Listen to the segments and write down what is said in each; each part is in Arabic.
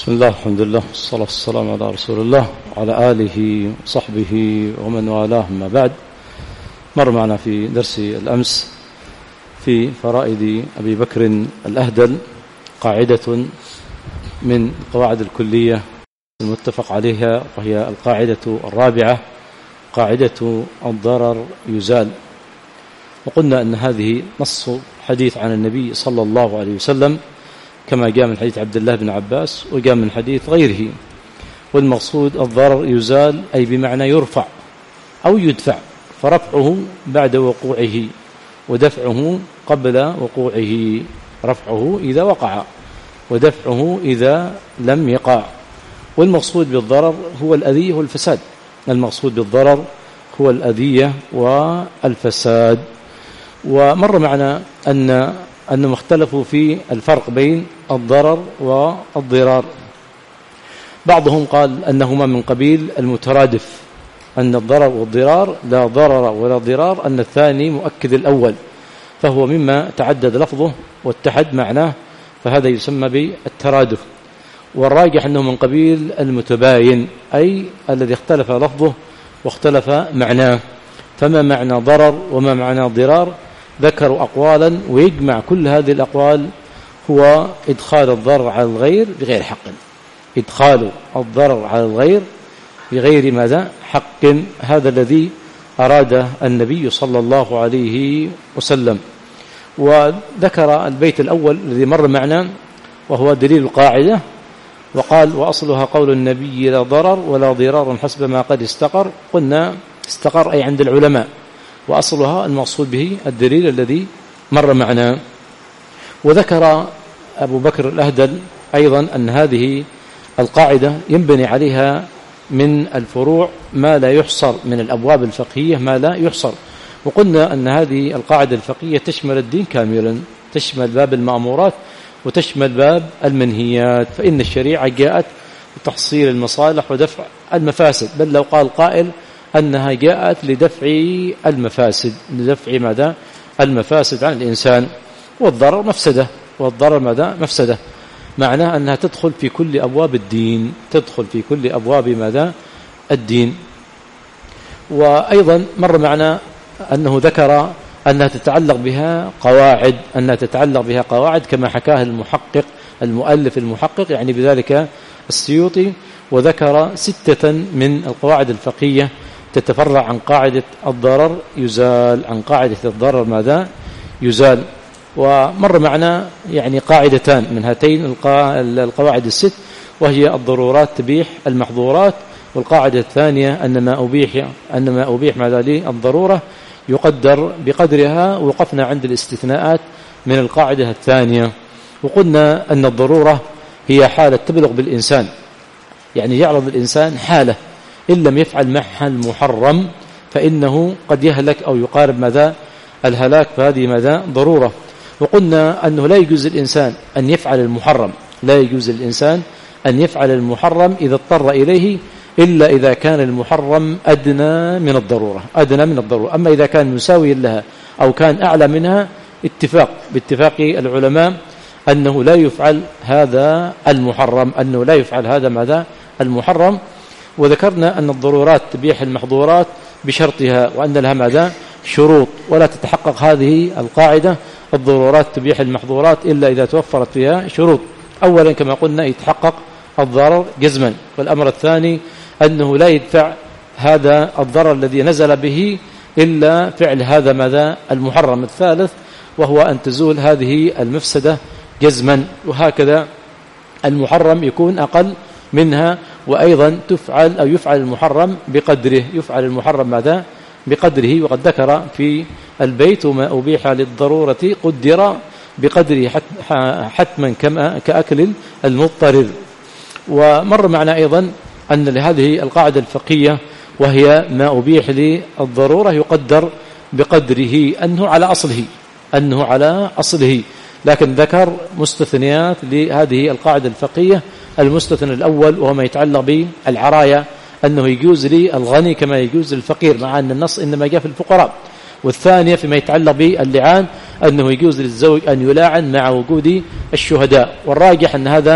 بسم الله الحمد لله والصلاة والسلام على رسول الله وعلى آله وصحبه ومن والاه. ما بعد، مر معنا في درس الأمس في فرائد أبي بكر الأهدل قاعدة من القواعد الكلية المتفق عليها، وهي القاعدة الرابعة، قاعدة الضرر يزال. وقلنا أن هذه نص حديث عن النبي صلى الله عليه وسلم كما جاء من حديث عبد الله بن عباس وجاء من حديث غيره. والمقصود الضرر يزال أي بمعنى يرفع أو يدفع، فرفعه بعد وقوعه ودفعه قبل وقوعه، رفعه إذا وقع ودفعه إذا لم يقع. والمقصود بالضرر هو الأذية والفساد، المقصود بالضرر هو الأذية والفساد. ومر معنا أنهم اختلفوا في الفرق بين الضرر والضرار. بعضهم قال أنهما من قبيل المترادف، أن الضرر والضرار لا ضرر ولا ضرار، أن الثاني مؤكد الأول، فهو مما تعدد لفظه واتحد معناه، فهذا يسمى بالترادف. والراجح أنه من قبيل المتباين، أي الذي اختلف لفظه واختلف معناه. فما معنى ضرر وما معنى ضرار؟ ذكروا أقوالا، ويجمع كل هذه الأقوال هو إدخال الضرر على الغير بغير حق، إدخال الضرر على الغير بغير ماذا؟ حق. هذا الذي أراد النبي صلى الله عليه وسلم. وذكر البيت الأول الذي مر معنا وهو دليل القاعدة، وقال: وأصلها قول النبي لا ضرر ولا ضرار حسب ما قد استقر. قلنا استقر أي عند العلماء، وأصلها المقصود به الدليل الذي مر معنا. وذكر أبو بكر الأهدل أيضا أن هذه القاعدة ينبني عليها من الفروع ما لا يحصر، من الأبواب الفقهية ما لا يحصر. وقلنا أن هذه القاعدة الفقهية تشمل الدين كاملا، تشمل باب المأمورات وتشمل باب المنهيات، فإن الشريعة جاءت لتحصيل المصالح ودفع المفاسد، بل لو قال قائل أنها جاءت لدفع المفاسد، لدفع ماذا؟ المفاسد عن الإنسان. والضرر مفسدة، والضرر ماذا؟ مفسدة، معناه أنها تدخل في كل أبواب الدين، تدخل في كل أبواب ماذا؟ الدين. وأيضا مر معنا أنه ذكر أنها تتعلق بها قواعد، أنها تتعلق بها قواعد كما حكاه المحقق المؤلف المحقق، يعني بذلك السيوطي. وذكر 6 من القواعد الفقهية تتفرع عن قاعدة الضرر يزال، عن قاعدة الضرر ماذا؟ يزال. ومر معنا يعني قاعدتان من هاتين القواعد ال6، وهي الضرورات تبيح المحظورات، والقاعدة الثانية أن ما أبيح ماذا؟ للضرورة يقدر بقدرها. ووقفنا عند الاستثناءات من القاعدة الثانية، وقلنا أن الضرورة هي حالة تبلغ بالإنسان، يعني يعرض الإنسان حالة إن لم يفعل معها المحرم فإنه قد يهلك أو يقارب ماذا؟ الهلاك، فهذه ماذا؟ ضرورة. وقلنا أنه لا يجوز الإنسان أن يفعل المحرم، لا يجوز الإنسان أن يفعل المحرم إذا اضطر إليه، إلا إذا كان المحرم أدنى من الضرورة، أدنى من الضرورة. أما إذا كان مساويا لها أو كان أعلى منها، باتفاق العلماء أنه لا يفعل هذا المحرم، أنه لا يفعل هذا ماذا؟ المحرم. وذكرنا أن الضرورات تبيح المحظورات بشرطها، وأن لها ماذا؟ شروط، ولا تتحقق هذه القاعدة الضرورات تبيح المحظورات إلا إذا توفرت فيها شروط. أولا كما قلنا يتحقق الضرر جزما، والأمر الثاني أنه لا يدفع هذا الضرر الذي نزل به إلا فعل هذا ماذا؟ المحرم. الثالث وهو أن تزول هذه المفسدة جزما، وهكذا المحرم يكون أقل منها، وأيضا يفعل المحرم بقدره، يفعل المحرم ماذا؟ بقدره. وقد ذكر في البيت: وما أبيح للضرورة قدر بقدره حتما كأكل المضطرر. ومر معنا أيضا أن لهذه القاعدة الفقهية وهي ما أبيح للضرورة يقدر بقدره، أنه على أصله، لكن ذكر مستثنيات لهذه القاعدة الفقهية. المستثنى الأول وهو ما يتعلق بالعراية، أنه يجوز للغني كما يجوز للفقير، مع أن النص إنما جاء في الفقراء. والثانية فيما يتعلق باللعان، أنه يجوز للزوج أن يلاعن مع وجود الشهداء. والراجح أن هذا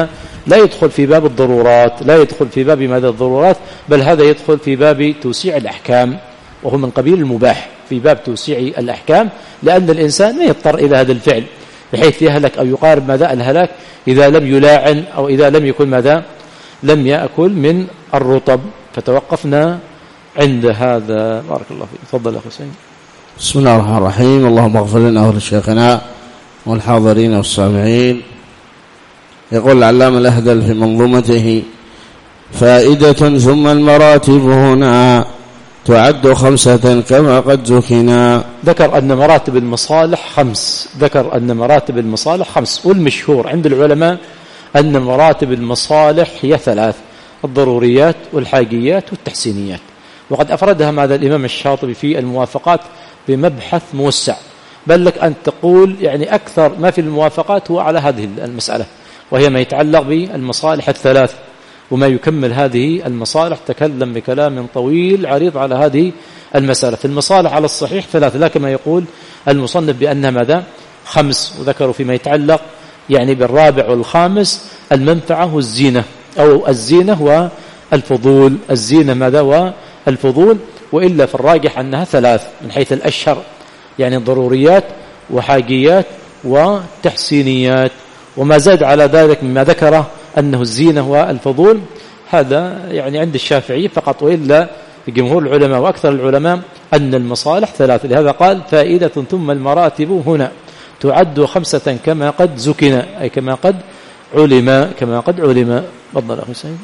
لا يدخل في باب الضرورات، لا يدخل في باب ماذا الضرورات، بل هذا يدخل في باب توسيع الأحكام، وهو من قبيل المباح في باب توسيع الأحكام، لأن الإنسان ما يضطر إلى هذا الفعل بحيث يهلك أو يقارب ماذا الهلاك إذا لم يلاعن أو إذا لم يكن ماذا لم يأكل من الرطب. فتوقفنا عند هذا. بارك الله فيك. تفضل يا حسين. بسم الله الرحمن الرحيم. اللهم اغفر لنا ولشيخنا والحاضرين والسامعين. يقول العلامة الأهدل في منظومته: فائدة ثم المراتب هنا تعد 5 كما قد ذكرنا. ذكر أن مراتب المصالح 5، ذكر أن مراتب المصالح 5، والمشهور عند العلماء أن مراتب المصالح هي 3: الضروريات والحاجيات والتحسينيات. وقد أفردها ماذا الإمام الشاطبي في الموافقات بمبحث موسع، بل لك أن تقول يعني أكثر ما في الموافقات هو على هذه المسألة، وهي ما يتعلق بالمصالح 3 وما يكمل هذه المصالح. تكلم بكلام طويل عريض على هذه المسألة. في المصالح على الصحيح 3، لا كما يقول المصنف بأنها ماذا 5، وذكروا فيما يتعلق يعني بالرابع والخامس المنفعة والزينة، أو الزينة والفضول. الزينة ماذا والفضول، وإلا في الراجح أنها 3 من حيث الأشهر، يعني ضروريات وحاجيات وتحسينيات. وما زاد على ذلك مما ذكره أنه الزينة والفضول، هذا يعني عند الشافعي فقط، وإلا جمهور العلماء وأكثر العلماء أن المصالح 3. لهذا قال: فائدة ثم المراتب هنا تعد 5 كما قد ذكرنا، أي كما قد علم. كما قد علم. تفضل أخي سعيد.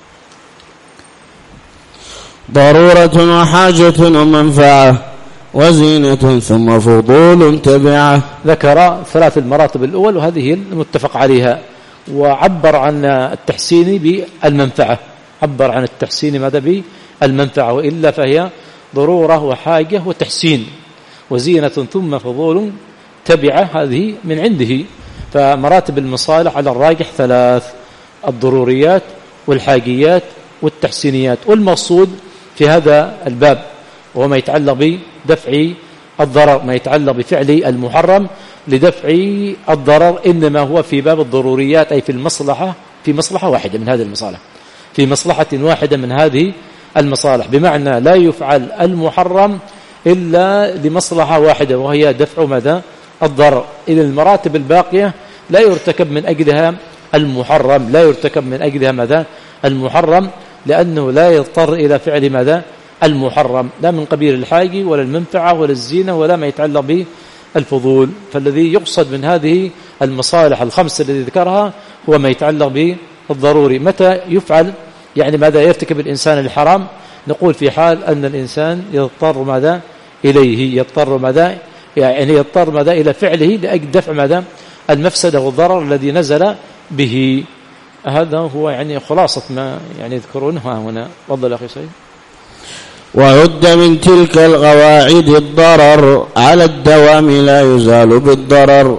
ضرورة وحاجة ومنفعة وزينة ثم فضول تبعه. ذكر 3 المراتب الأول، وهذه المتفق عليها، وعبر عن التحسين بالمنفعة، عبر عن التحسين ماذا بالمنفعة، وإلا فهي ضرورة وحاجة وتحسين، وزينة ثم فضول تبعه، هذه من عنده. فمراتب المصالح على الراجح 3: الضروريات والحاجيات والتحسينيات. والمقصود في هذا الباب وهو ما يتعلق بدفع الضرر، ما يتعلق بفعل المحرم لدفع الضرر، إنما هو في باب الضروريات، أي في المصلحة، في مصلحة واحدة من هذه المصالح، في مصلحة واحدة من هذه المصالح، بمعنى لا يفعل المحرم إلا لمصلحة واحدة وهي دفع ماذا الضرر. إذن المراتب الباقية لا يرتكب من أجلها المحرم، لا يرتكب من أجلها ماذا المحرم، لأنه لا يضطر إلى فعل ماذا المحرم، لا من قبيل الحاجة ولا المنفعة ولا الزينة ولا ما يتعلق به الفضول. فالذي يقصد من هذه المصالح 5 الذي ذكرها هو ما يتعلق بالضروري. متى يفعل يعني ماذا يرتكب الإنسان الحرام؟ نقول في حال أن الإنسان يضطر ماذا إليه، يضطر ماذا يعني يضطر ماذا إلى فعله لأجل دفع ماذا المفسدة والضرر الذي نزل به. هذا هو يعني خلاصة ما يعني يذكرونها هنا. تفضل أخي سعيد. وعد من تلك القواعد الضرر على الدوام لا يزال بالضرر،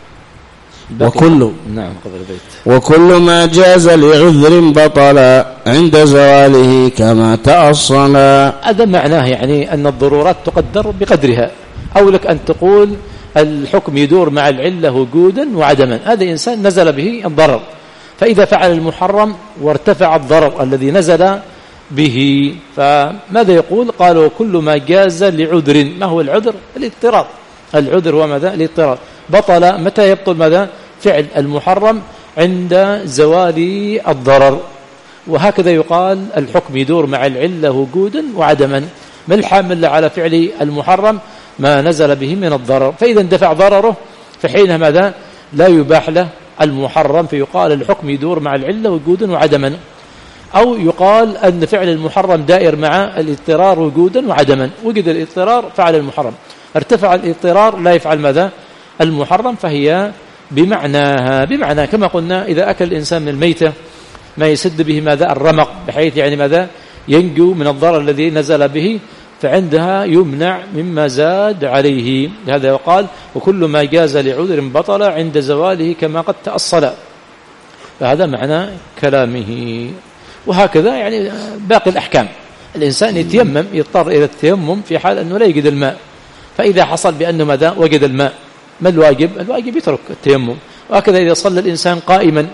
وكل ما جاز لعذر بطل عند زواله كما تأصل. هذا معناه يعني أن الضرورات تقدر بقدرها، أو لك أن تقول الحكم يدور مع العلة وجودا وعدما. هذا إنسان نزل به الضرر، فإذا فعل المحرم وارتفع الضرر الذي نزل به، فماذا يقول؟ قالوا كل ما جاز لعذر. ما هو العذر؟ الاضطرار. العذر هو ماذا؟ الاضطرار. بطل متى يبطل ماذا فعل المحرم؟ عند زوال الضرر. وهكذا يقال الحكم يدور مع العلة وجودا وعدما. ما الحامل على فعل المحرم؟ ما نزل به من الضرر، فإذا اندفع ضرره فحينها ماذا لا يباح له المحرم، فيقال الحكم يدور مع العلة وجودا وعدما. أو يقال أن فعل المحرم دائر مع الاضطرار وجودا وعدما. وجد الاضطرار فعل المحرم، ارتفع الاضطرار لا يفعل ماذا المحرم، فهي بمعناها. بمعنى كما قلنا إذا أكل الإنسان من الميتة ما يسد به ماذا الرمق، بحيث يعني ماذا ينجو من الضرر الذي نزل به، فعندها يمنع مما زاد عليه. هذا يقال وكل ما جاز لعذر بطل عند زواله كما قد تأصل. فهذا معنى كلامه. وهكذا يعني باقي الأحكام. الإنسان يتيمم، يضطر إلى التيمم في حال أنه لا يجد الماء، فإذا حصل بأنه ماذا وجد الماء، ما الواجب؟ الواجب يترك التيمم. وهكذا إذا صلى الإنسان قائما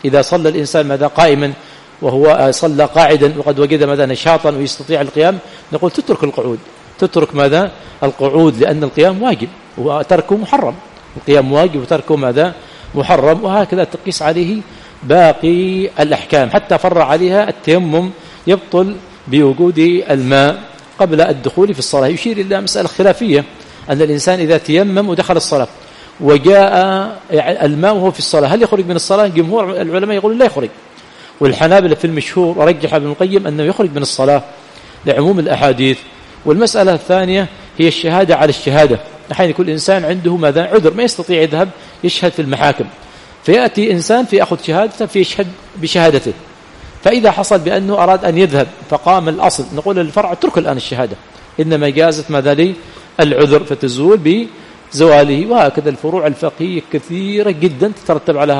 إذا صلى الإنسان ماذا قائما وهو صلى قاعدا وقد وجد ماذا نشاطا ويستطيع القيام، نقول تترك القعود، تترك ماذا القعود، لأن القيام واجب وتركه محرم، القيام واجب وتركه ماذا محرم. وهكذا تقيس عليه باقي الأحكام، حتى فرع عليها التيمم يبطل بوجود الماء قبل الدخول في الصلاة. يشير إلى مسألة خلافية أن الإنسان إذا تيمم ودخل الصلاة وجاء الماء وهو في الصلاة هل يخرج من الصلاة؟ جمهور العلماء يقولون لا يخرج، والحنابلة في المشهور ورجح ابن القيم أنه يخرج من الصلاة لعموم الأحاديث. والمسألة الثانية هي الشهادة على الشهادة. أحيانا يكون الإنسان عنده ماذا عذر ما يستطيع يذهب يشهد في المحاكم، فيأتي إنسان فيأخذ شهادته فيشهد بشهادته، فإذا حصل بأنه أراد أن يذهب فقام الأصل نقول للفرع اترك الآن الشهادة، إنما جازت ماذا لي العذر فتزول بزواله. وهكذا الفروع الفقهية كثيرة جدا تترتب على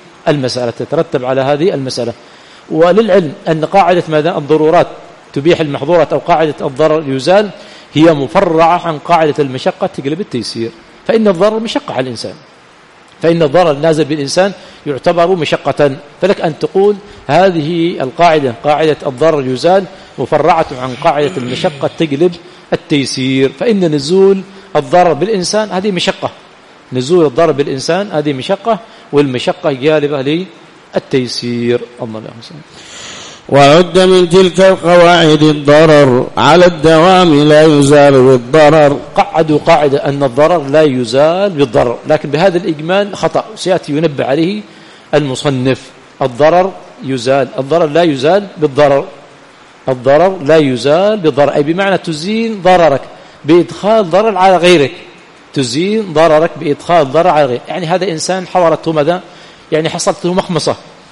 هذه المسألة. وللعلم أن قاعدة ماذا الضرورات تبيح المحظورات أو قاعدة الضرر يزال هي مفرعة عن قاعدة المشقة تقلب التيسير، فإن الضرر مشقة على الإنسان، فإن الضرر النازل بالإنسان يعتبر مشقة، فلك أن تقول هذه القاعدة قاعدة الضرر يزال مفرعة عن قاعدة المشقة تقلب التيسير، فإن نزول الضرر بالإنسان هذه مشقة، نزول الضرر بالإنسان هذه مشقة، والمشقة جالبة للتيسير. الله يحسن. وعد من تلك القواعد الضرر على الدوام لا يزال بالضرر. قعدوا قاعدة أن الضرر لا يزال بالضرر، لكن بهذا الإجمال خطأ سيأتي ينبه عليه المصنف. الضرر يزال، الضرر لا يزال بالضرر، الضرر لا يزال بالضرر، أي بمعنى تزيل ضررك بإدخال ضرر على غيرك، تزيل ضررك بإدخال ضرر على غيرك. يعني هذا إنسان حضرته ماذا يعني حصلته مخمصة،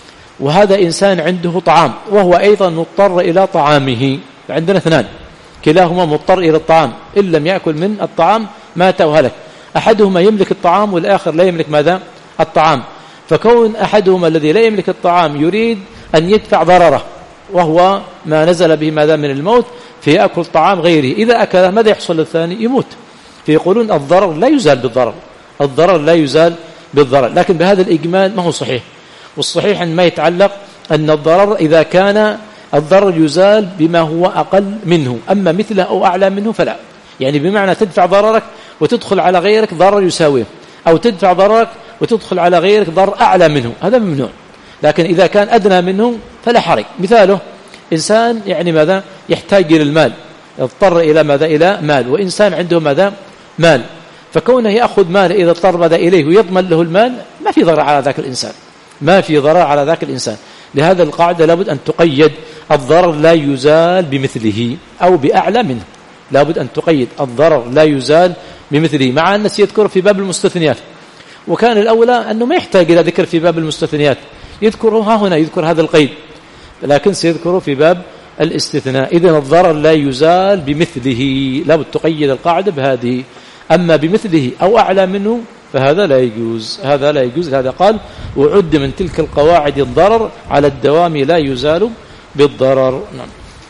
وهذا إنسان عنده طعام وهو أيضا مضطر إلى طعامه، عندنا اثنان كلاهما مضطر إلى الطعام، إن لم يأكل من الطعام مات وهلك. أحدهما يملك الطعام والآخر لا يملك ماذا الطعام، فكون أحدهما الذي لا يملك الطعام يريد أن يدفع ضرره وهو ما نزل به ماذا من الموت فيأكل طعام غيره، إذا أكله ماذا يحصل للثاني؟ يموت. فيقولون الضرر لا يزال بالضرر، الضرر لا يزال بالضرر، لكن بهذا الإجمال ما هو صحيح. والصحيح أن ما يتعلق أن الضرر إذا كان الضرر يزال بما هو أقل منه، أما مثله أو أعلى منه فلا. يعني بمعنى تدفع ضررك وتدخل على غيرك ضرر يساويه، أو تدفع ضررك وتدخل على غيرك ضرر أعلى منه، هذا ممنوع. لكن إذا كان أدنى منه فلا حرج. مثاله إنسان يعني ماذا يحتاج إلى المال، يضطر إلى ماذا إلى مال، وإنسان عنده ماذا مال، فكونه يأخذ مال إذا اضطر ماذا إليه ويضمن له المال ما في ضرر على ذاك الإنسان، ما في ضرر على ذاك الإنسان. لهذا القاعدة لابد أن تقيد الضرر لا يزال بمثله أو بأعلى منه، لابد أن تقيد الضرر لا يزال بمثله، مع أن سيذكر في باب المستثنيات، وكان الأولى أنه ما يحتاج إلى ذكر في باب المستثنيات، يذكره ها هنا يذكر هذا القيد، لكن سيذكره في باب الاستثناء. إذن الضرر لا يزال بمثله، لابد تقيد القاعدة بهذه، أما بمثله أو أعلى منه فهذا لا يجوز، هذا لا يجوز. هذا قال وعد من تلك القواعد الضرر على الدوام لا يزال بالضرر. نعم.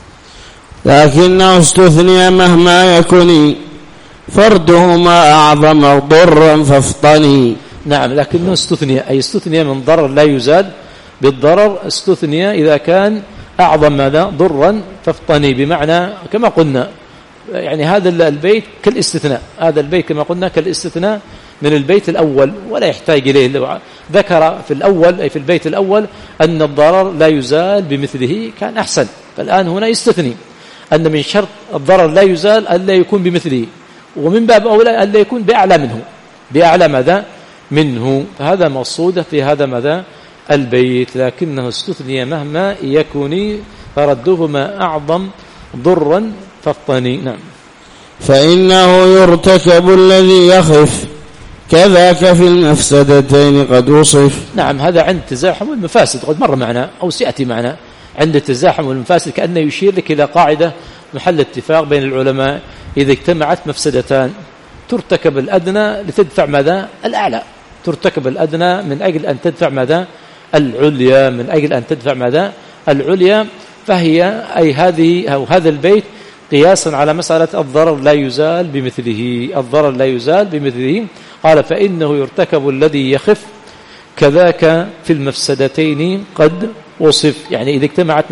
لكنه استثني مهما يكن فردهما أعظم ضرا فافطني. نعم، لكنه استثني، أي استثني من ضرر لا يزال بالضرر، استثني إذا كان أعظم ماذا ضرا فافطني، بمعنى كما قلنا يعني هذا البيت كالاستثناء، هذا البيت كما قلنا كالاستثناء من البيت الأول ولا يحتاج إليه. ذكر في الأول أي في البيت الأول أن الضرر لا يزال بمثله كان أحسن، فالآن هنا يستثني أن من شرط الضرر لا يزال أن لا يكون بمثله، ومن باب أولى أن لا يكون بأعلى منه، بأعلى ماذا منه، فهذا مقصود في هذا ماذا البيت. لكنه استثني مهما يكون فردهما أعظم ضرا فافطني. نعم. فإنه يرتكب الذي يخف كذاك في المفسدتين قد وصف. نعم، هذا عند تزاحم والمفاسد قد مر معنا أو سيأتي معنا. عند التزاحم والمفاسد كأنه يشير لك إلى قاعدة محل اتفاق بين العلماء، إذا اجتمعت مفسدتان ترتكب الأدنى لتدفع ماذا الأعلى، ترتكب الأدنى من أجل أن تدفع ماذا العليا، من أجل أن تدفع ماذا العليا. فهي أي هذه أو هذا البيت قياسا على مسألة الضرر لا يزال بمثله، الضرر لا يزال بمثله. قال فإنه يرتكب الذي يخف كذاك في المفسدتين قد وصف. يعني إذا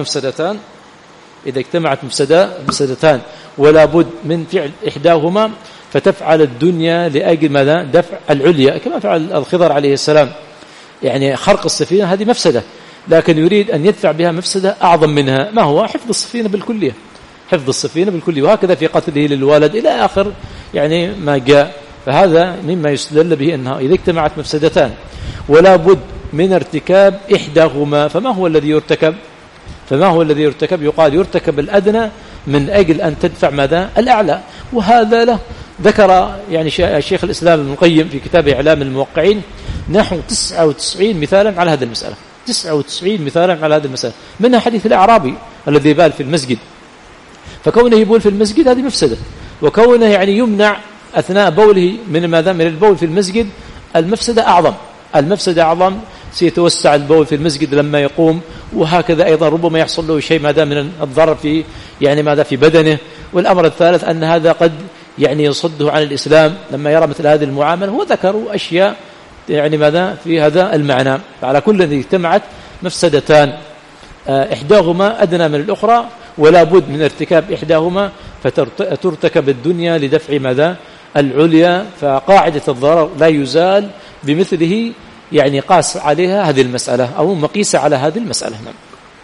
اجتمعت مفسدتان ولا بد من فعل إحداهما فتفعل الدنيا لأجل ماذا؟ دفع العليا، كما فعل الخضر عليه السلام. يعني خرق السفينة هذه مفسدة، لكن يريد أن يدفع بها مفسدة أعظم منها، ما هو؟ حفظ السفينة بالكلية، وهكذا في قتله للولد إلى آخر يعني ما جاء. فهذا مما يستدل به أنها إذا اجتمعت مفسدتان ولا بد من ارتكاب إحداهما فما هو الذي يرتكب؟ يقال يرتكب الأدنى من أجل أن تدفع ماذا؟ الأعلى. وهذا له ذكر يعني شيخ الإسلام ابن القيم في كتاب إعلام الموقعين نحو 99 مثالا على هذه المسألة، 99 مثالا على هذه المسألة، منها حديث الأعرابي الذي بال في المسجد، فكونه يبول في المسجد هذه مفسدة، وكونه يعني يمنع أثناء بوله من ماذا؟ من البول في المسجد، المفسدة أعظم، سيتوسع البول في المسجد لما يقوم، وهكذا أيضا ربما يحصل له شيء ماذا من الضرر في يعني ماذا في بدنه. والأمر الثالث أن هذا قد يعني يصده عن الإسلام لما يرى مثل هذه المعاملة. وذكروا أشياء يعني ماذا في هذا المعنى. على كل الذي اجتمعت مفسدتان إحداهما أدنى من الأخرى ولا بد من ارتكاب إحداهما فترتكب الدنيا لدفع ماذا؟ العليا. فقاعدة الضرر لا يزال بمثله، يعني قاس عليها هذه المسألة أو مقيسة على هذه المسألة. نعم.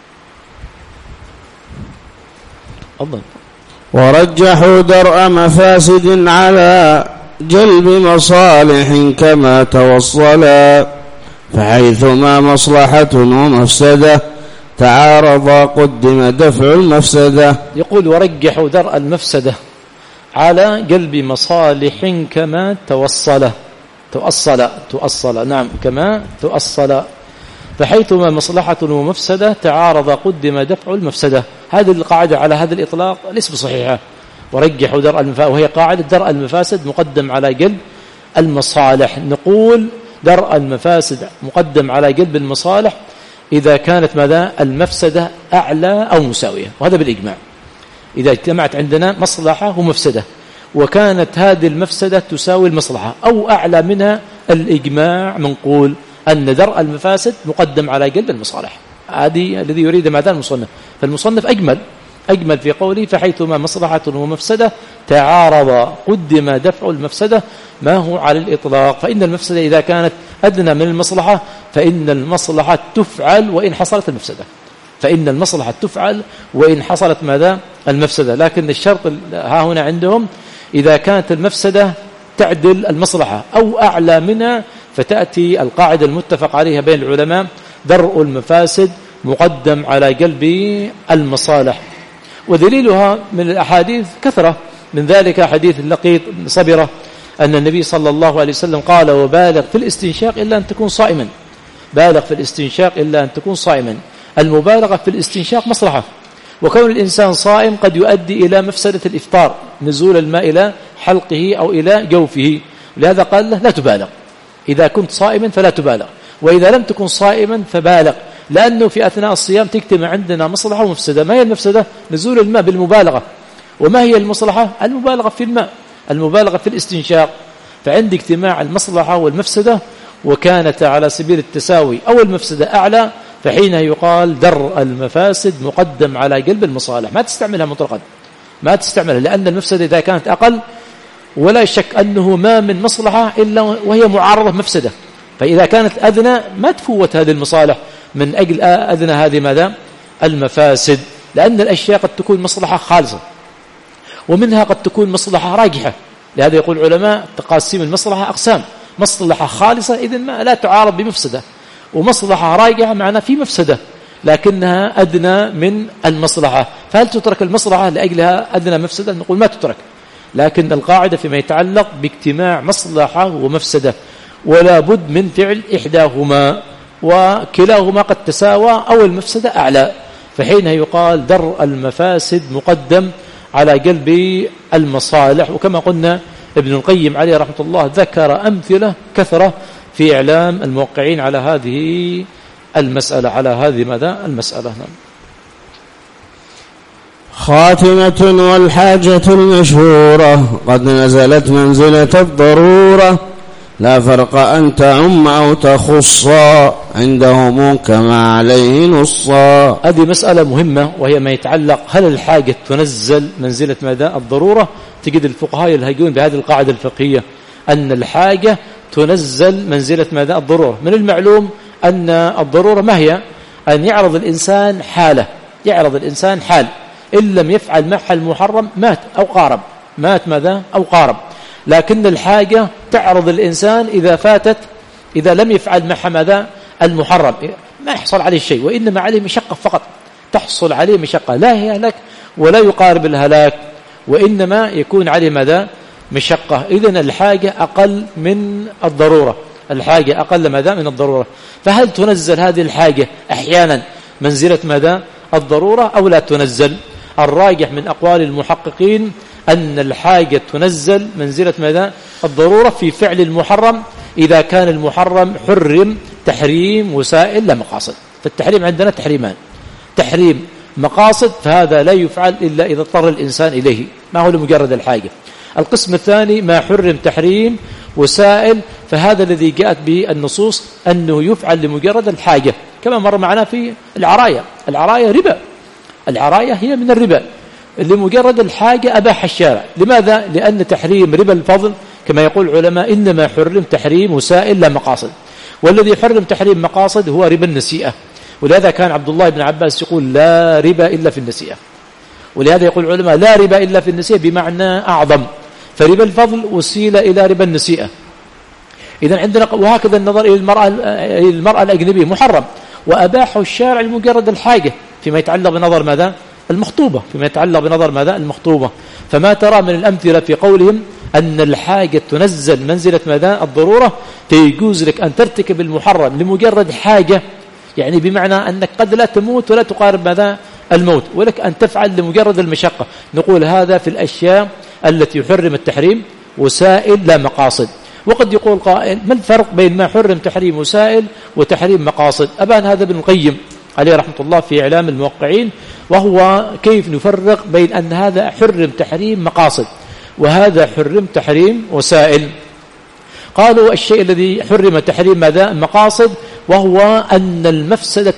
أظن ورجحوا درء مفاسد على جلب مصالح كما توصلا، فحيثما مصلحة ومفسدة تعارضا قدم دفع المفسدة. يقول ورجحوا درء المفسدة على جلب مصالح كما تؤصل نعم كما تؤصل، فحيثما مصلحة ومفسدة تعارض قدم دفع المفسدة. هذه القاعدة على هذا الإطلاق ليس بصحيحة. ورجحوا درء المفاسد، وهي قاعدة درء المفاسد مقدم على جلب المصالح. نقول درء المفاسد مقدم على جلب المصالح إذا كانت ماذا؟ المفسدة أعلى أو مساوية، وهذا بالإجماع. إذا اجتمعت عندنا مصلحة ومفسدة وكانت هذه المفسدة تساوي المصلحة أو أعلى منها، الإجماع منقول أن درء المفاسد مقدم على جلب المصالح. هذه الذي يريد ماذا المصنف. فالمصنف أجمل في قوله فحيثما مصلحة ومفسدة تعارض قدم دفع المفسدة ما هو على الإطلاق. فإن المفسدة إذا كانت أدنى من المصلحة فإن المصلحة تفعل وإن حصلت ماذا؟ المفسدة. لكن الشرط ها هنا عندهم إذا كانت المفسدة تعدل المصلحة أو أعلى منها، فتأتي القاعدة المتفق عليها بين العلماء درء المفاسد مقدم على جلب المصالح. ودليلها من الأحاديث كثرة، من ذلك حديث اللقيط بن صبرة أن النبي صلى الله عليه وسلم قال وبالغ في الاستنشاق إلا أن تكون صائما. المبالغة في الاستنشاق مصلحة، وكون الإنسان صائم قد يؤدي إلى مفسدة الإفطار، نزول الماء إلى حلقه أو إلى جوفه، لهذا قال له لا تبالغ، إذا كنت صائما فلا تبالغ، وإذا لم تكن صائما فبالغ، لأنه في أثناء الصيام تجتمع عندنا مصلحة ومفسدة. ما هي المفسدة؟ نزول الماء بالمبالغة. وما هي المصلحة؟ المبالغة في الماء، المبالغة في الاستنشاق. فعند اجتماع المصلحة والمفسدة وكانت على سبيل التساوي أو المفسدة أعلى، فحينها يقال درء المفاسد مقدم على جلب المصالح. ما تستعملها مطلقا، لأن المفسدة إذا كانت أقل ولا شك أنه ما من مصلحة إلا وهي معارضة مفسدة، فإذا كانت أدنى ما تفوت هذه المصالح من أجل أدنى هذه ماذا؟ المفاسد. لأن الأشياء قد تكون مصلحة خالصة ومنها قد تكون مصلحة راجحة. لهذا يقول العلماء تقاسيم المصلحة أقسام: مصلحة خالصة إذن ما لا تعارض بمفسدة، ومصلحة راجحة معنا في مفسدة لكنها أدنى من المصلحة. فهل تترك المصلحة لأجلها أدنى مفسدة؟ نقول ما تترك، لكن القاعدة فيما يتعلق باجتماع مصلحة ومفسدة ولا بد من فعل إحداهما، وكلاهما قد تساوى أو المفسدة أعلى، فحينها يقال درء المفاسد مقدم على جلب المصالح. وكما قلنا ابن القيم عليه رحمة الله ذكر أمثلة كثرة في إعلام الموقعين على هذه المسألة، نعم. خاتمة والحاجة المشهورة قد نزلت منزلة الضرورة، لا فرق أن تعم أو تخص عندهم كما عليه نصا. هذه مسألة مهمة، وهي ما يتعلق هل الحاجة تنزل منزلة ماذا؟ الضرورة. تجد الفقهاء يلهجون بهذه القاعدة الفقهية أن الحاجة تنزل منزلة ماذا؟ الضرورة. من المعلوم أن الضرورة ما هي؟ أن يعرض الإنسان حالة، يعرض الإنسان حال إن لم يفعل معها المحرم مات أو قارب، مات ماذا؟ أو قارب. لكن الحاجة تعرض الإنسان إذا فاتت، إذا لم يفعل معها ماذا؟ المحرم، ما يحصل عليه شيء، وإنما عليه مشقة فقط، تحصل عليه مشقة، لا يهلك ولا يقارب الهلاك، وإنما يكون عليه ماذا؟ مشقة. إذن الحاجة أقل من الضرورة، الحاجة أقل ماذا؟ من الضرورة. فهل تنزل هذه الحاجة أحيانا منزلة ماذا؟ الضرورة أو لا تنزل؟ الراجح من أقوال المحققين أن الحاجة تنزل منزلة ماذا؟ الضرورة في فعل المحرم، إذا كان المحرم حرم تحريم وسائل لا مقاصد. فالتحريم عندنا تحريمان: تحريم مقاصد، فهذا لا يفعل إلا إذا اضطر الإنسان إليه، ما هو لمجرد الحاجة. القسم الثاني ما حرم تحريم وسائل، فهذا الذي جاءت به النصوص أنه يفعل لمجرد الحاجة، كما مر معنا في العراية. العراية ربا، العراية هي من الربا، لمجرد الحاجة أباح الشارع. لماذا؟ لأن تحريم ربا الفضل كما يقول العلماء إنما حرم تحريم وسائل لا مقاصد، والذي حرم تحريم مقاصد هو ربا النسيئة. ولهذا كان عبد الله بن عباس يقول لا ربا إلا في النسيئة، ولهذا يقول العلماء لا ربا إلا في النسيئة بمعنى أعظم، فربا الفضل وسيلة إلى ربا النسيئة. إذن عندنا وهكذا النظر إلى المرأة الأجنبية محرم، وأباحه الشارع لمجرد الحاجة فيما يتعلق بنظر ماذا؟ المخطوبة، فيما يتعلق بنظر ماذا؟ المخطوبة. فما ترى من الأمثلة في قولهم أن الحاجة تنزل منزلة ماذا؟ الضرورة، فيجوز لك أن ترتكب المحرم لمجرد حاجة، يعني بمعنى أنك قد لا تموت ولا تقارب ماذا؟ الموت، ولك أن تفعل لمجرد المشقة. نقول هذا في الأشياء التي يحرم التحريم وسائل لا مقاصد. وقد يقول قائل ما الفرق بين ما حرم تحريم وسائل وتحريم مقاصد؟ أبان هذا ابن القيم عليه رحمة الله في إعلام الموقعين، وهو كيف نفرق بين أن هذا حرم تحريم مقاصد وهذا حرم تحريم وسائل. قالوا الشيء الذي حرم تحريم ماذا؟ المقاصد، وهو أن المفسدة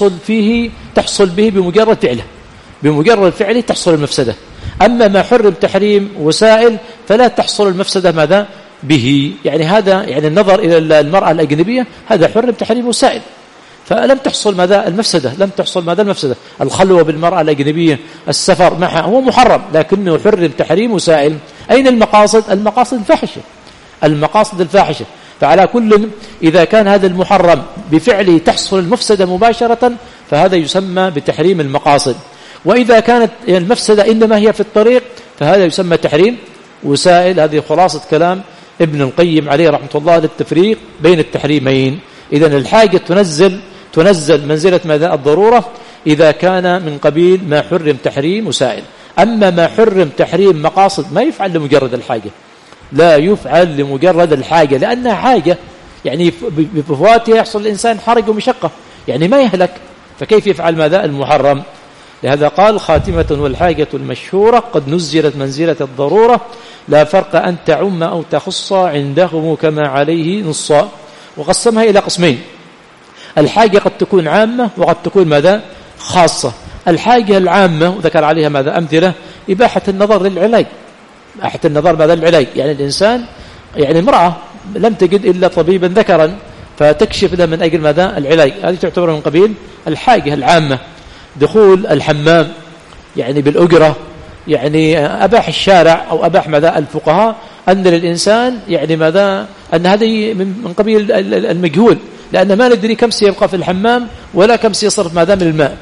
تحصل به بمجرد فعله، بمجرد فعله تحصل المفسدة. أما ما حرم تحريم وسائل فلا تحصل المفسدة ماذا؟ به. يعني هذا يعني النظر إلى المرأة الأجنبية هذا حرم تحريم وسائل، فلم تحصل ماذا؟ المفسدة، لم تحصل ماذا؟ المفسدة. الخلوة بالمرأة الأجنبية، السفر معها هو محرم لكنه حرم تحريم وسائل. أين المقاصد؟ المقاصد الفاحشة، المقاصد الفاحشة. فعلى كل إذا كان هذا المحرم بفعله تحصل المفسدة مباشرة فهذا يسمى بتحريم المقاصد، وإذا كانت المفسدة إنما هي في الطريق فهذا يسمى تحريم وسائل. هذه خلاصة كلام ابن القيم عليه رحمة الله للتفريق بين التحريمين. إذن الحاجة تنزل منزلة ماذا؟ الضرورة إذا كان من قبيل ما حرم تحريم وسائل. أما ما حرم تحريم مقاصد ما يفعل لمجرد الحاجة، لا يفعل لمجرد الحاجة، لأنها حاجة يعني بفواتها يحصل الإنسان حرج ومشقة، يعني ما يهلك، فكيف يفعل ماذا؟ المحرم. لهذا قال خاتمة والحاجة المشهورة قد نزلت منزلة الضرورة، لا فرق أن تعم أو تخص عندهم كما عليه نصا. وقسمها إلى قسمين: الحاجة قد تكون عامة وقد تكون ماذا؟ خاصة. الحاجة العامة وذكر عليها ماذا؟ أمثلة: إباحة النظر للعلاج، إباحة النظر ماذا؟ للعلاج، يعني الإنسان يعني امرأة لم تجد إلا طبيبا ذكرا فتكشف له من أجل ماذا؟ العلاج، هذه تعتبر من قبيل الحاجة العامة. دخول الحمام يعني بالأجرة، يعني أباح الشارع أو أباح ماذا؟ الفقهاء أن للإنسان يعني ماذا؟ أن هذه من قبيل المجهول، لأن ما ندري كم سيبقى في الحمام ولا كم سيصرف ماذا من الماء.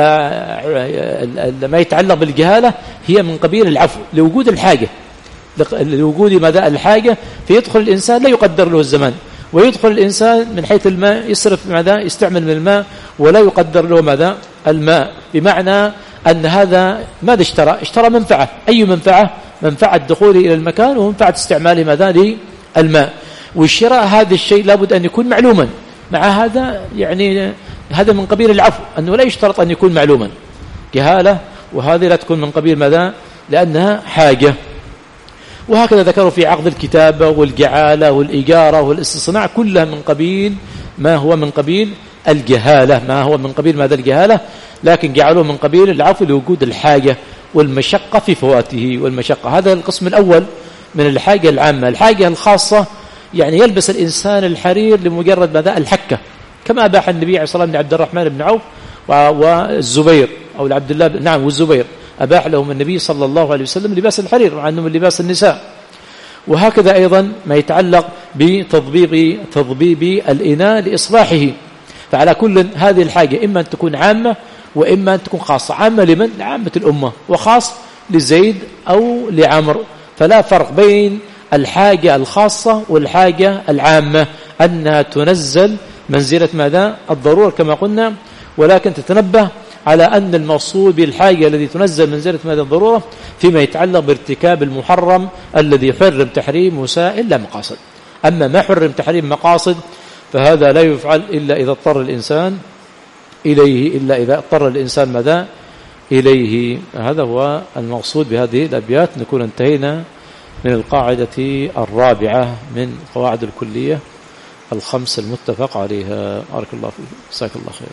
فما يتعلق بالجهالة هي من قبيل العفو لوجود الحاجة، لوجود ماذا؟ الحاجة، فيدخل الإنسان لا يقدر له الزمان، ويدخل الإنسان من حيث الماء يصرف ماذا؟ يستعمل من الماء ولا يقدر له ماذا؟ الماء، بمعنى أن هذا ماذا اشترى منفعة. أي منفعة؟ منفعة دخوله إلى المكان ومنفعة استعماله ماذا؟ للماء. والشراء هذا الشيء لابد أن يكون معلوما. مع هذا يعني هذا من قبيل العفو، أنه لا يشترط أن يكون معلوما، جهالة، وهذه لا تكون من قبيل ماذا؟ لأنها حاجة. وهكذا ذكروا في عقد الكتابة والجعالة والإجارة والاستصناع كلها من قبيل ما هو من قبيل الجهالة، ما هو من قبيل ماذا الجهالة، لكن جعلوه من قبيل العفو لوجود الحاجة والمشقة في فواته والمشقة. هذا القسم الأول من الحاجة العامة. الحاجة الخاصة يعني يلبس الإنسان الحرير لمجرد ماذا الحكة، كما أباح النبي عليه الصلاة والسلام لعبد الرحمن بن عوف والزبير أو لعبد الله نعم والزبير، أباح لهم النبي صلى الله عليه وسلم لباس الحرير مع أنه من لباس النساء. وهكذا أيضا ما يتعلق بتضبيب الإناء لإصلاحه. فعلى كل هذه الحاجة إما أن تكون عامة وإما أن تكون خاصة. عامة لمن؟ لعامة الأمة، وخاص لزيد أو لعمر. فلا فرق بين الحاجة الخاصة والحاجة العامة، أنها تنزل منزلة ماذا؟ الضرورة كما قلنا. ولكن تتنبه على أن المقصود بالحاجة الذي تنزل منزلة ماذا الضرورة فيما يتعلق بارتكاب المحرم الذي حرم تحريم وسائل لا مقاصد. أما ما حرم تحريم مقاصد فهذا لا يفعل إلا إذا اضطر الإنسان إليه، إلا إذا اضطر الإنسان ماذا إليه. هذا هو المقصود بهذه الأبيات. نكون انتهينا من القاعدة الرابعة من قواعد الكلية الخمس المتفق عليها. بارك الله فيك، جزاك الله خير.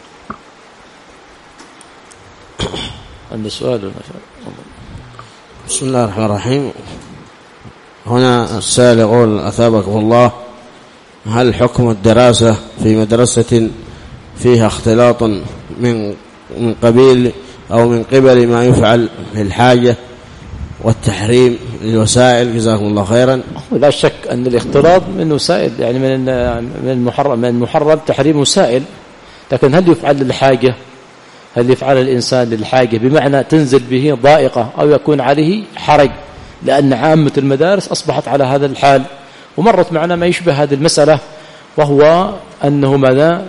عند سؤال ولا شيء؟ بسم الله الرحمن الرحيم. هنا السائل يقول أثابكم الله، هل حكم الدراسة في مدرسة فيها اختلاط من قبيل أو من قبل ما يفعل للحاجة والتحريم للوسائل؟ جزاكم الله خيرا. لا شك أن الاختلاط من وسائل، يعني من المحرم تحريم وسائل، لكن هل يفعل للحاجة؟ هل يفعل الإنسان للحاجة بمعنى تنزل به ضائقة أو يكون عليه حرج؟ لأن عامة المدارس أصبحت على هذا الحال. ومرت معنا ما يشبه هذه المسألة، وهو أنه ماذا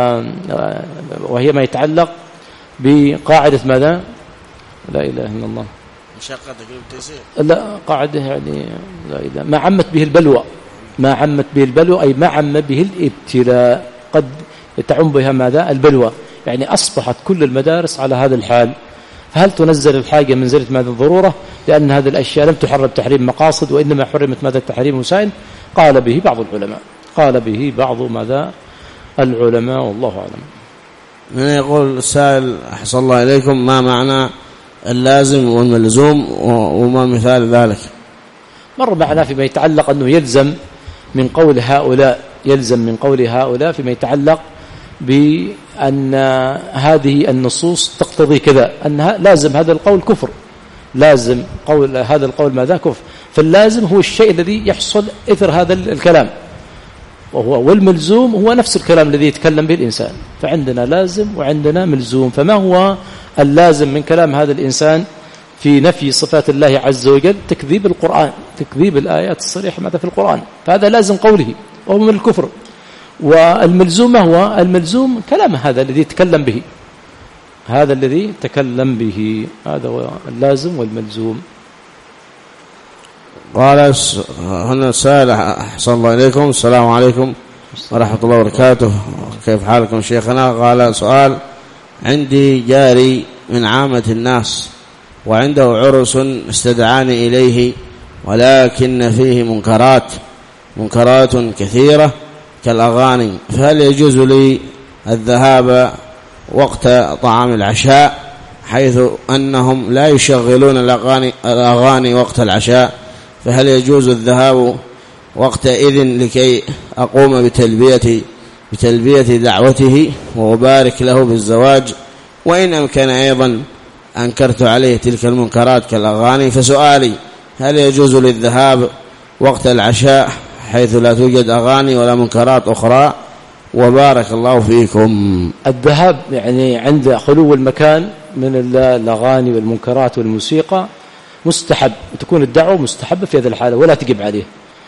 وهي ما يتعلق بقاعدة ماذا لا إله إلا الله مشقة تجربة التيسير، لا قاعدة يعني لا إله ما عمت به البلوى، ما عمت به البلوى أي ما عم به الابتلاء، قد تعم بها ماذا البلوى. يعني أصبحت كل المدارس على هذا الحال. فهل تنزل الحاجة منزلة ماذا الضرورة؟ لأن هذه الأشياء لم تحرم تحريم مقاصد وإنما حرمت ماذا التحريم وسائل. قال به بعض العلماء، قال به بعض ماذا العلماء، والله أعلم. من يقول السائل أحسن الله إليكم، ما معنى اللازم والملزوم وما مثال ذلك؟ مر معنا فيما يتعلق أنه يلزم من قول هؤلاء، يلزم من قول هؤلاء فيما يتعلق بأن هذه النصوص تقتضي كذا، أنها لازم هذا القول كفر، لازم قول هذا القول ماذا كفر. فاللازم هو الشيء الذي يحصل إثر هذا الكلام، والملزوم هو نفس الكلام الذي يتكلم به الإنسان. فعندنا لازم وعندنا ملزوم. فما هو اللازم من كلام هذا الإنسان في نفي صفات الله عز وجل؟ تكذيب القرآن، تكذيب الآيات الصريحة ماذا في القرآن، فهذا لازم قوله وهو من الكفر. والملزوم هو الملزوم كلام هذا الذي يتكلم به، هذا الذي تكلم به، هذا هو اللازم والملزوم. قال هنا السائل أحسن الله إليكم، السلام عليكم ورحمة الله وبركاته، كيف حالكم شيخنا؟ قال سؤال، عندي جاري من عامة الناس وعنده عرس استدعاني إليه، ولكن فيه منكرات كثيرة كالأغاني، فهل يجوز لي الذهاب وقت طعام العشاء حيث أنهم لا يشغلون الأغاني وقت العشاء؟ فهل يجوز الذهاب وقتئذ لكي أقوم بتلبية دعوته وأبارك له بالزواج؟ وإن أمكن أيضا أنكرت عليه تلك المنكرات كالأغاني. فسؤالي، هل يجوز للذهاب وقت العشاء حيث لا توجد أغاني ولا منكرات أخرى؟ وبارك الله فيكم. الذهاب يعني عند خلو المكان من الأغاني والمنكرات والموسيقى مستحب، وتكون الدعوة مستحبة في هذه الحالة ولا تجب عليه.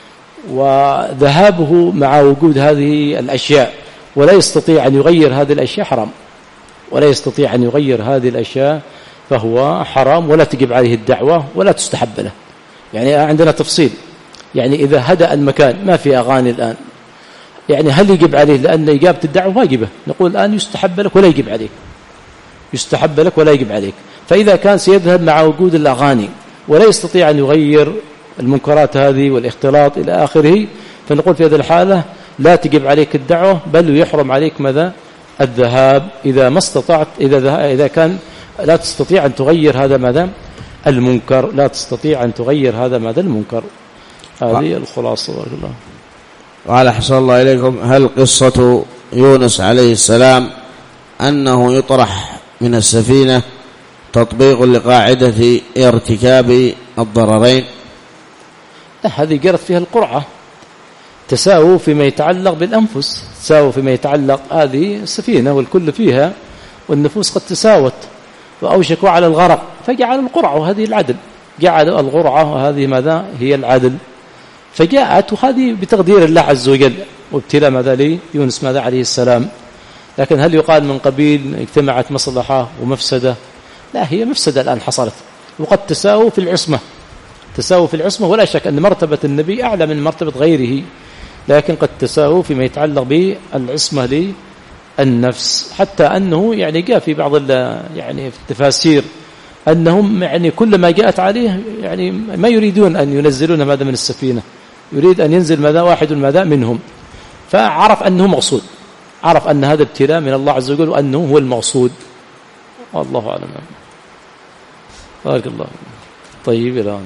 وذهابه مع وجود هذه الأشياء ولا يستطيع أن يغير هذه الأشياء حرام، ولا يستطيع أن يغير هذه الأشياء فهو حرام، ولا تجب عليه الدعوة ولا تستحب له. يعني عندنا تفصيل، يعني إذا هدأ المكان ما في أغاني الآن، يعني هل يجب عليه؟ لأن إجابة الدعوة واجبة، نقول الآن يستحب لك ولا يجب عليك، يستحب لك ولا يجب عليك. فإذا كان سيذهب مع وجود الأغاني ولا يستطيع أن يغير المنكرات هذه والاختلاط إلى آخره، فنقول في هذه الحالة لا تجب عليك الدعوة، بل يحرم عليك ماذا؟ الذهاب إذا ما استطعت، إذا كان لا تستطيع أن تغير هذا ماذا؟ المنكر، لا تستطيع أن تغير هذا ماذا؟ المنكر. هذه الخلاصة. بارك الله. وعلى حسن الله إليكم، هل قصة يونس عليه السلام أنه يطرح من السفينة تطبيق لقاعدة ارتكاب الضررين؟ لا، هذه جرت فيها القرعة، تساووا فيما يتعلق بالأنفس، تساووا فيما يتعلق، هذه السفينة والكل فيها والنفوس قد تساوت وأوشكوا على الغرق فجعلوا القرعة، وهذه العدل، جعلوا القرعة وهذه ماذا؟ هي العدل، فجاءت وهذه بتقدير الله عز وجل وابتلاء ماذا لي يونس ماذا عليه السلام. لكن هل يقال من قبيل اجتمعت مصلحة ومفسدة؟ لا، هي مفسدة الآن حصلت، وقد تساووا في العصمة، تساووا في العصمة، ولا شك أن مرتبة النبي أعلى من مرتبة غيره، لكن قد تساووا فيما يتعلق بالعصمة للنفس، حتى أنه يعني جاء في بعض يعني في التفاسير أنهم يعني كل ما جاءت عليه يعني ما يريدون أن ينزلون ماذا من السفينة، يريد أن ينزل ماذا واحد ماذا منهم، فعرف أنه مقصود، عرف أن هذا ابتلاء من الله عز وجل وأنه هو المقصود. والله أعلم. بارك الله. طيب.